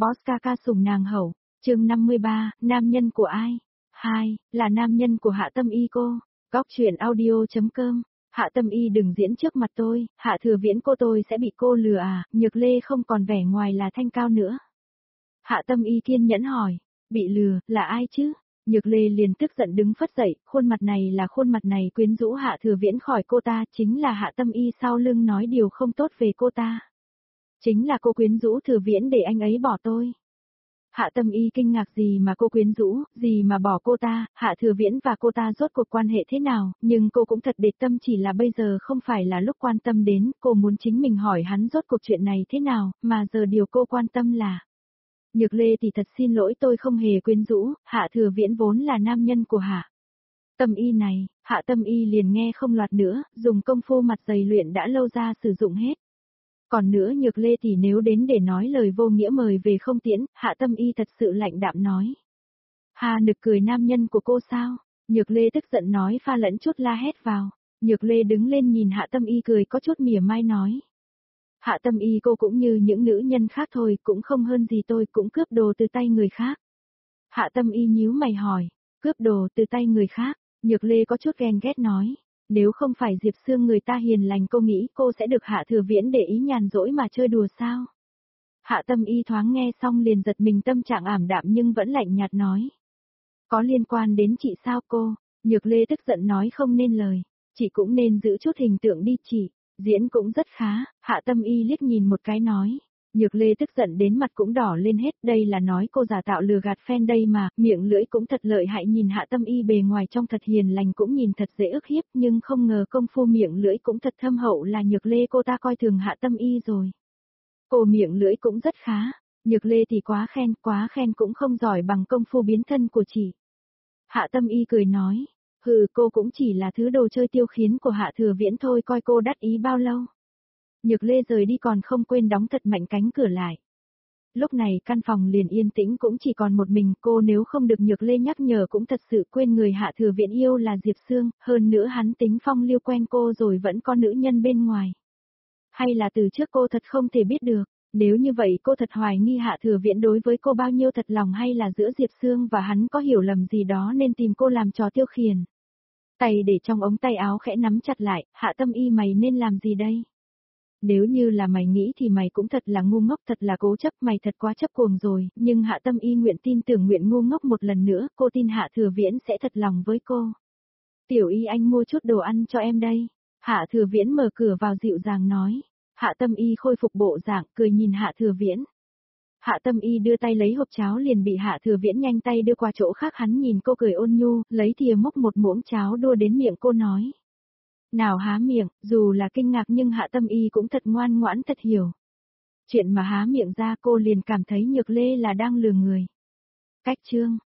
Boss ca ca sủng nàng hậu, chương 53, nam nhân của ai? 2, là nam nhân của Hạ Tâm Y cô. Góc truyện audio.com. Hạ Tâm Y đừng diễn trước mặt tôi, Hạ Thừa Viễn cô tôi sẽ bị cô lừa à, Nhược Lê không còn vẻ ngoài là thanh cao nữa. Hạ Tâm Y kiên nhẫn hỏi, bị lừa, là ai chứ? Nhược Lê liền tức giận đứng phất dậy, khuôn mặt này là khuôn mặt này quyến rũ Hạ Thừa Viễn khỏi cô ta, chính là Hạ Tâm Y sau lưng nói điều không tốt về cô ta. Chính là cô quyến rũ Thừa Viễn để anh ấy bỏ tôi. Hạ Tâm Y kinh ngạc gì mà cô quyến rũ, gì mà bỏ cô ta, Hạ Thừa Viễn và cô ta rốt cuộc quan hệ thế nào, nhưng cô cũng thật để tâm, chỉ là bây giờ không phải là lúc quan tâm đến, cô muốn chính mình hỏi hắn rốt cuộc chuyện này thế nào, mà giờ điều cô quan tâm là. Nhược Lê thì thật xin lỗi, tôi không hề quyến rũ, Hạ Thừa Viễn vốn là nam nhân của Hạ Tâm Y này. Hạ Tâm Y liền nghe không loạt nữa, dùng công phu mặt dày luyện đã lâu ra sử dụng hết. Còn nữa Nhược Lê thì nếu đến để nói lời vô nghĩa mời về không tiễn, Hạ Tâm Y thật sự lạnh đạm nói. Hà nực cười, nam nhân của cô sao? Nhược Lê tức giận nói, pha lẫn chút la hét vào. Nhược Lê đứng lên nhìn Hạ Tâm Y cười có chút mỉa mai nói. Hạ Tâm Y cô cũng như những nữ nhân khác thôi, cũng không hơn gì tôi, cũng cướp đồ từ tay người khác. Hạ Tâm Y nhíu mày hỏi, cướp đồ từ tay người khác? Nhược Lê có chút ghen ghét nói. Nếu không phải Diệp Sương người ta hiền lành, cô nghĩ cô sẽ được Hạ Thừa Viễn để ý nhàn rỗi mà chơi đùa sao? Hạ Tâm Y thoáng nghe xong liền giật mình, tâm trạng ảm đạm nhưng vẫn lạnh nhạt nói. Có liên quan đến chị sao cô? Nhược Lê tức giận nói không nên lời. Chị cũng nên giữ chút hình tượng đi chị, diễn cũng rất khá. Hạ Tâm Y liếc nhìn một cái nói. Nhược Lê tức giận đến mặt cũng đỏ lên hết, đây là nói cô giả tạo lừa gạt fan đây mà, miệng lưỡi cũng thật lợi hại, nhìn Hạ Tâm Y bề ngoài trong thật hiền lành cũng nhìn thật dễ ức hiếp, nhưng không ngờ công phu miệng lưỡi cũng thật thâm hậu, là Nhược Lê cô ta coi thường Hạ Tâm Y rồi. Cô miệng lưỡi cũng rất khá, Nhược Lê thì quá khen cũng không giỏi bằng công phu biến thân của chị. Hạ Tâm Y cười nói, cô cũng chỉ là thứ đồ chơi tiêu khiển của Hạ Thừa Viễn thôi, coi cô đắc ý bao lâu. Nhược Lê rời đi còn không quên đóng thật mạnh cánh cửa lại. Lúc này căn phòng liền yên tĩnh, cũng chỉ còn một mình cô, nếu không được Nhược Lê nhắc nhở cũng thật sự quên người Hạ Thừa Viễn yêu là Diệp Sương, hơn nữa hắn tính phong lưu quen cô rồi vẫn có nữ nhân bên ngoài. Hay là từ trước cô thật không thể biết được, nếu như vậy cô thật hoài nghi Hạ Thừa Viễn đối với cô bao nhiêu thật lòng, hay là giữa Diệp Sương và hắn có hiểu lầm gì đó nên tìm cô làm trò tiêu khiển. Tay để trong ống tay áo khẽ nắm chặt lại, Hạ Tâm Y mày nên làm gì đây? Nếu như là mày nghĩ thì mày cũng thật là ngu ngốc, thật là cố chấp, mày thật quá chấp cuồng rồi, nhưng Hạ Tâm Y nguyện tin tưởng, nguyện ngu ngốc một lần nữa, cô tin Hạ Thừa Viễn sẽ thật lòng với cô. Tiểu Y, anh mua chút đồ ăn cho em đây. Hạ Thừa Viễn mở cửa vào dịu dàng nói. Hạ Tâm Y khôi phục bộ dạng, cười nhìn Hạ Thừa Viễn. Hạ Tâm Y đưa tay lấy hộp cháo liền bị Hạ Thừa Viễn nhanh tay đưa qua chỗ khác, hắn nhìn cô cười ôn nhu, lấy thìa múc một muỗng cháo đua đến miệng cô nói. Nào há miệng, dù là kinh ngạc nhưng Hạ Tâm Y cũng thật ngoan ngoãn, thật hiểu. Chuyện mà há miệng ra cô liền cảm thấy Nhược Lê là đang lừa người. Cách chương.